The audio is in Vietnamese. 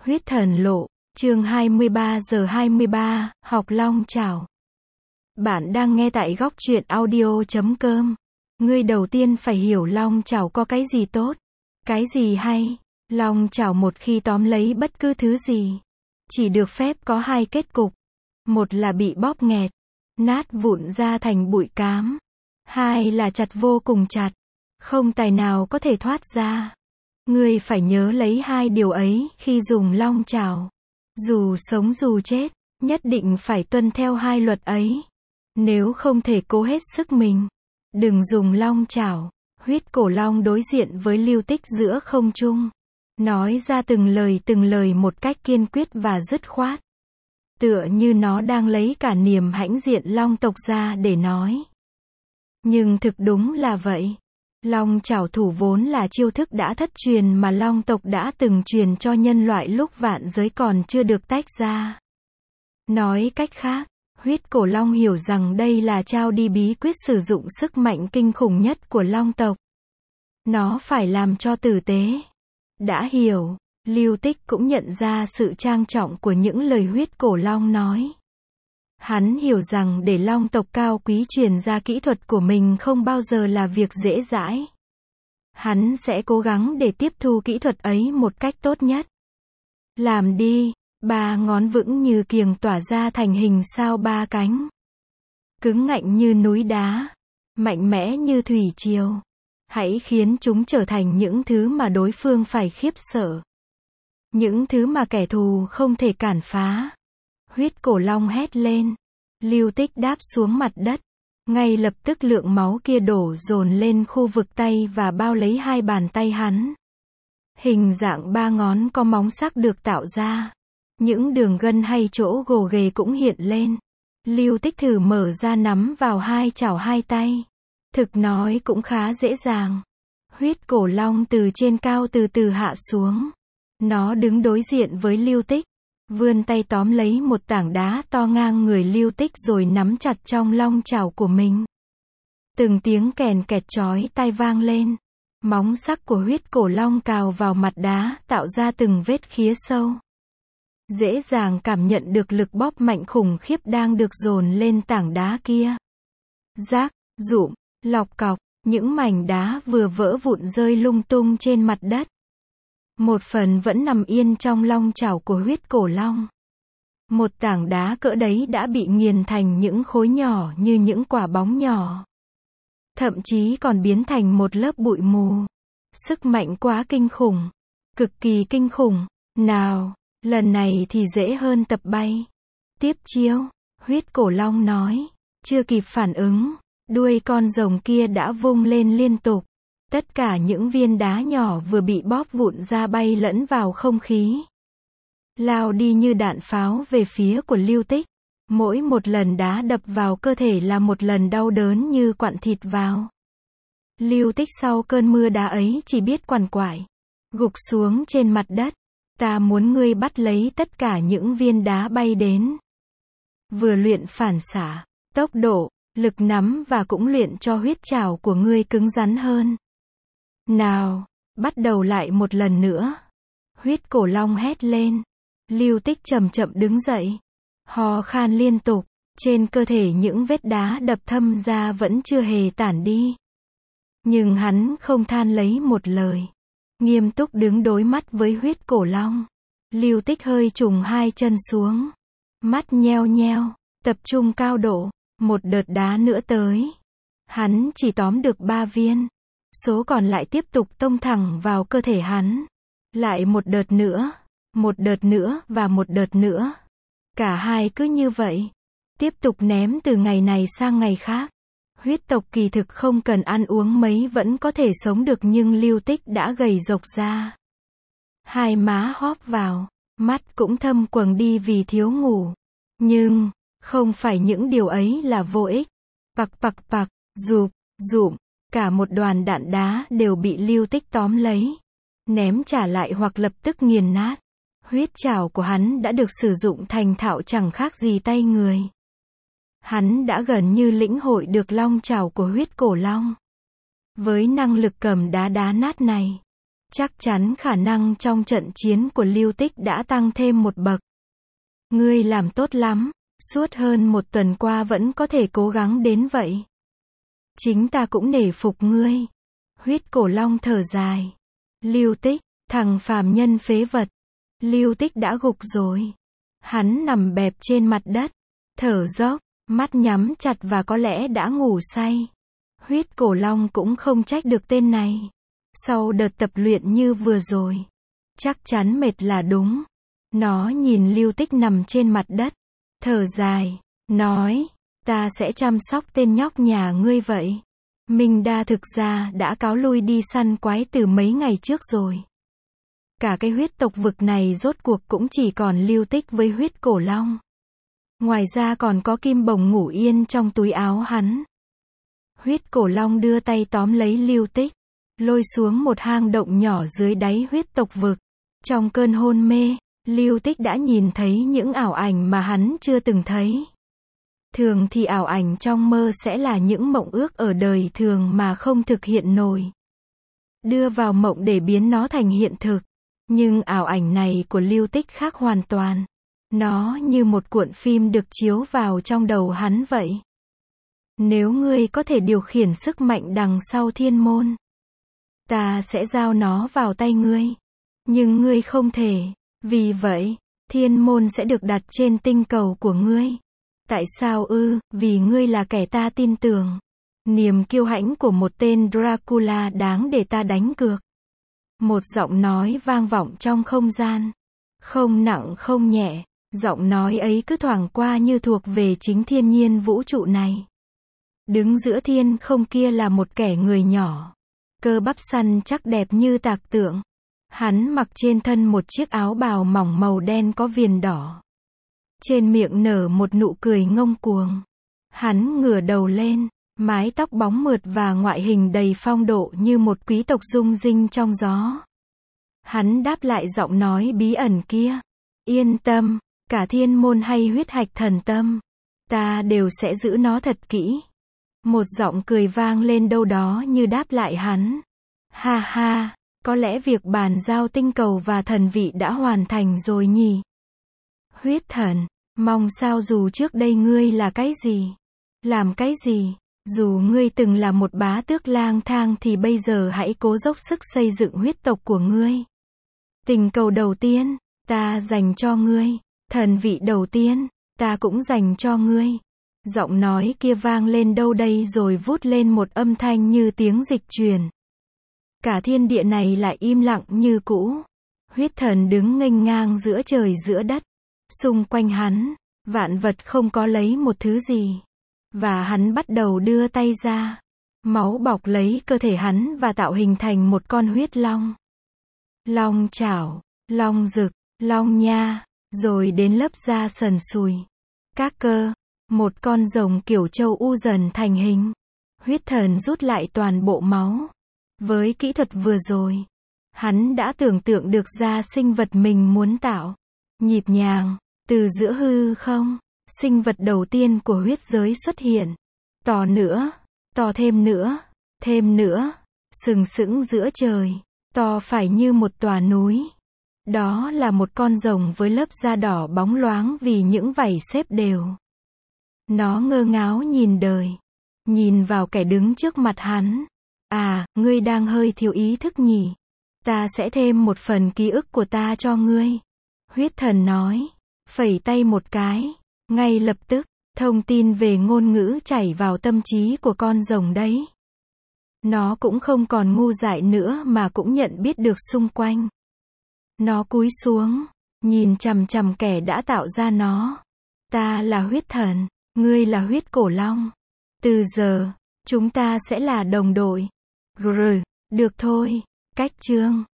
Huyết thần lộ, chương 23 giờ 23, học long chảo. Bạn đang nghe tại góc truyện audio.com. Ngươi đầu tiên phải hiểu long chảo có cái gì tốt, cái gì hay. Long chảo một khi tóm lấy bất cứ thứ gì, chỉ được phép có hai kết cục. Một là bị bóp nghẹt, nát vụn ra thành bụi cám. Hai là chặt vô cùng chặt, không tài nào có thể thoát ra. Ngươi phải nhớ lấy hai điều ấy khi dùng long chảo. Dù sống dù chết, nhất định phải tuân theo hai luật ấy. Nếu không thể cố hết sức mình, đừng dùng long chảo. Huyết cổ long đối diện với Lưu Tích giữa không trung, nói ra từng lời một cách kiên quyết và dứt khoát. Tựa như nó đang lấy cả niềm hãnh diện long tộc ra để nói. Nhưng thực đúng là vậy. Long chảo thủ vốn là chiêu thức đã thất truyền mà long tộc đã từng truyền cho nhân loại lúc vạn giới còn chưa được tách ra. Nói cách khác, huyết cổ long hiểu rằng đây là trao đi bí quyết sử dụng sức mạnh kinh khủng nhất của long tộc. Nó phải làm cho tử tế. Đã hiểu, Lưu Tích cũng nhận ra sự trang trọng của những lời huyết cổ long nói. Hắn hiểu rằng để long tộc cao quý truyền ra kỹ thuật của mình không bao giờ là việc dễ dãi. Hắn sẽ cố gắng để tiếp thu kỹ thuật ấy một cách tốt nhất. Làm đi, ba ngón vững như kiềng tỏa ra thành hình sao ba cánh. Cứng ngạnh như núi đá, mạnh mẽ như thủy triều. Hãy khiến chúng trở thành những thứ mà đối phương phải khiếp sợ. Những thứ mà kẻ thù không thể cản phá. Huyết cổ long hét lên. Lưu Tích đáp xuống mặt đất. Ngay lập tức lượng máu kia đổ dồn lên khu vực tay và bao lấy hai bàn tay hắn. Hình dạng ba ngón có móng sắc được tạo ra. Những đường gân hay chỗ gồ ghề cũng hiện lên. Lưu Tích thử mở ra nắm vào hai chảo hai tay. Thực nói cũng khá dễ dàng. Huyết cổ long từ trên cao từ từ hạ xuống. Nó đứng đối diện với Lưu Tích. Vươn tay tóm lấy một tảng đá to ngang người Lưu Tích rồi nắm chặt trong long chảo của mình. Từng tiếng kèn kẹt chói tai vang lên. Móng sắc của huyết cổ long cào vào mặt đá tạo ra từng vết khía sâu. Dễ dàng cảm nhận được lực bóp mạnh khủng khiếp đang được dồn lên tảng đá kia. Rác, rụm, lọc cọc, những mảnh đá vừa vỡ vụn rơi lung tung trên mặt đất. Một phần vẫn nằm yên trong long chảo của huyết cổ long. Một tảng đá cỡ đấy đã bị nghiền thành những khối nhỏ như những quả bóng nhỏ. Thậm chí còn biến thành một lớp bụi mù. Sức mạnh quá kinh khủng. Cực kỳ kinh khủng. Nào, lần này thì dễ hơn tập bay. Tiếp chiêu, huyết cổ long nói. Chưa kịp phản ứng, đuôi con rồng kia đã vung lên liên tục. Tất cả những viên đá nhỏ vừa bị bóp vụn ra bay lẫn vào không khí. Lao đi như đạn pháo về phía của Lưu Tích. Mỗi một lần đá đập vào cơ thể là một lần đau đớn như quặn thịt vào. Lưu Tích sau cơn mưa đá ấy chỉ biết quằn quại. Gục xuống trên mặt đất. Ta muốn ngươi bắt lấy tất cả những viên đá bay đến. Vừa luyện phản xạ, tốc độ, lực nắm và cũng luyện cho huyết chảo của ngươi cứng rắn hơn. Nào, bắt đầu lại một lần nữa. Huyết cổ long hét lên. Lưu Tích chậm chậm đứng dậy. Ho khan liên tục. Trên cơ thể những vết đá đập thâm ra vẫn chưa hề tản đi. Nhưng hắn không than lấy một lời. Nghiêm túc đứng đối mắt với huyết cổ long. Lưu Tích hơi trùng hai chân xuống. Mắt nheo nheo. Tập trung cao độ. Một đợt đá nữa tới. Hắn chỉ tóm được 3 viên. Số còn lại tiếp tục tông thẳng vào cơ thể hắn. Lại một đợt nữa và một đợt nữa. Cả hai cứ như vậy. Tiếp tục ném từ ngày này sang ngày khác. Huyết tộc kỳ thực không cần ăn uống mấy vẫn có thể sống được nhưng Lưu Tích đã gầy rộc ra. Hai má hóp vào, mắt cũng thâm quầng đi vì thiếu ngủ. Nhưng, không phải những điều ấy là vô ích. Pặc, rụm. Cả một đoàn đạn đá đều bị Lưu Tích tóm lấy. Ném trả lại hoặc lập tức nghiền nát. Huyết chảo của hắn đã được sử dụng thành thạo chẳng khác gì tay người. Hắn đã gần như lĩnh hội được long chảo của huyết cổ long. Với năng lực cầm đá nát này, Chắc chắn khả năng trong trận chiến của Lưu Tích đã tăng thêm một bậc. Ngươi làm tốt lắm, suốt hơn một tuần qua vẫn có thể cố gắng đến vậy. Chính ta cũng nể phục ngươi. Huyết cổ long thở dài. Lưu Tích, thằng phàm nhân phế vật. Lưu Tích đã gục rồi. Hắn nằm bẹp trên mặt đất, thở dốc, mắt nhắm chặt và có lẽ đã ngủ say. Huyết cổ long cũng không trách được tên này. Sau đợt tập luyện như vừa rồi, chắc chắn mệt là đúng. Nó nhìn Lưu Tích nằm trên mặt đất, thở dài, nói, ta sẽ chăm sóc tên nhóc nhà ngươi vậy. Minh Đa thực ra đã cáo lui đi săn quái từ mấy ngày trước rồi. Cả cái huyết tộc vực này rốt cuộc cũng chỉ còn Lưu Tích với huyết cổ long. Ngoài ra còn có kim bồng ngủ yên trong túi áo hắn. Huyết cổ long đưa tay tóm lấy Lưu Tích, lôi xuống một hang động nhỏ dưới đáy huyết tộc vực. Trong cơn hôn mê, Lưu Tích đã nhìn thấy những ảo ảnh mà hắn chưa từng thấy. Thường thì ảo ảnh trong mơ sẽ là những mộng ước ở đời thường mà không thực hiện nổi. Đưa vào mộng để biến nó thành hiện thực. Nhưng ảo ảnh này của Lưu Tích khác hoàn toàn. Nó như một cuộn phim được chiếu vào trong đầu hắn vậy. Nếu ngươi có thể điều khiển sức mạnh đằng sau thiên môn, ta sẽ giao nó vào tay ngươi. Nhưng ngươi không thể. Vì vậy, thiên môn sẽ được đặt trên tinh cầu của ngươi. Tại sao ư? Vì ngươi là kẻ ta tin tưởng. Niềm kiêu hãnh của một tên Dracula đáng để ta đánh cược. Một giọng nói vang vọng trong không gian. Không nặng không nhẹ, giọng nói ấy cứ thoảng qua như thuộc về chính thiên nhiên vũ trụ này. Đứng giữa thiên không kia là một kẻ người nhỏ. Cơ bắp săn chắc đẹp như tạc tượng. Hắn mặc trên thân một chiếc áo bào mỏng màu đen có viền đỏ. Trên miệng nở một nụ cười ngông cuồng. Hắn ngửa đầu lên, mái tóc bóng mượt và ngoại hình đầy phong độ như một quý tộc rung rinh trong gió. Hắn đáp lại giọng nói bí ẩn kia. Yên tâm, cả thiên môn hay huyết hạch thần tâm, ta đều sẽ giữ nó thật kỹ. Một giọng cười vang lên đâu đó như đáp lại hắn. Ha ha, có lẽ việc bàn giao tinh cầu và thần vị đã hoàn thành rồi nhỉ? Huyết thần, mong sao dù trước đây ngươi là cái gì, làm cái gì, dù ngươi từng là một bá tước lang thang thì bây giờ hãy cố dốc sức xây dựng huyết tộc của ngươi. Tình cầu đầu tiên, ta dành cho ngươi. Thần vị đầu tiên, ta cũng dành cho ngươi. Giọng nói kia vang lên đâu đây rồi vút lên một âm thanh như tiếng dịch truyền. Cả thiên địa này lại im lặng như cũ. Huyết thần đứng nghênh ngang giữa trời giữa đất. Xung quanh hắn, vạn vật không có lấy một thứ gì. Và hắn bắt đầu đưa tay ra. Máu bọc lấy cơ thể hắn và tạo hình thành một con huyết long. Long chảo, long rực, long nha, rồi đến lớp da sần sùi. Các cơ, một con rồng kiểu châu U dần thành hình. Huyết thần rút lại toàn bộ máu. Với kỹ thuật vừa rồi, hắn đã tưởng tượng được ra sinh vật mình muốn tạo. Nhịp nhàng, từ giữa hư không, sinh vật đầu tiên của huyết giới xuất hiện. To nữa, to thêm nữa, sừng sững giữa trời, to phải như một tòa núi. Đó là một con rồng với lớp da đỏ bóng loáng vì những vảy xếp đều. Nó ngơ ngáo nhìn đời, nhìn vào kẻ đứng trước mặt hắn. À, ngươi đang hơi thiếu ý thức nhỉ? Ta sẽ thêm một phần ký ức của ta cho ngươi. Huyết thần nói, phẩy tay một cái, ngay lập tức, thông tin về ngôn ngữ chảy vào tâm trí của con rồng đấy. Nó cũng không còn ngu dại nữa mà cũng nhận biết được xung quanh. Nó cúi xuống, nhìn chằm chằm kẻ đã tạo ra nó. Ta là huyết thần, ngươi là huyết cổ long. Từ giờ, chúng ta sẽ là đồng đội. Được thôi, cách chương.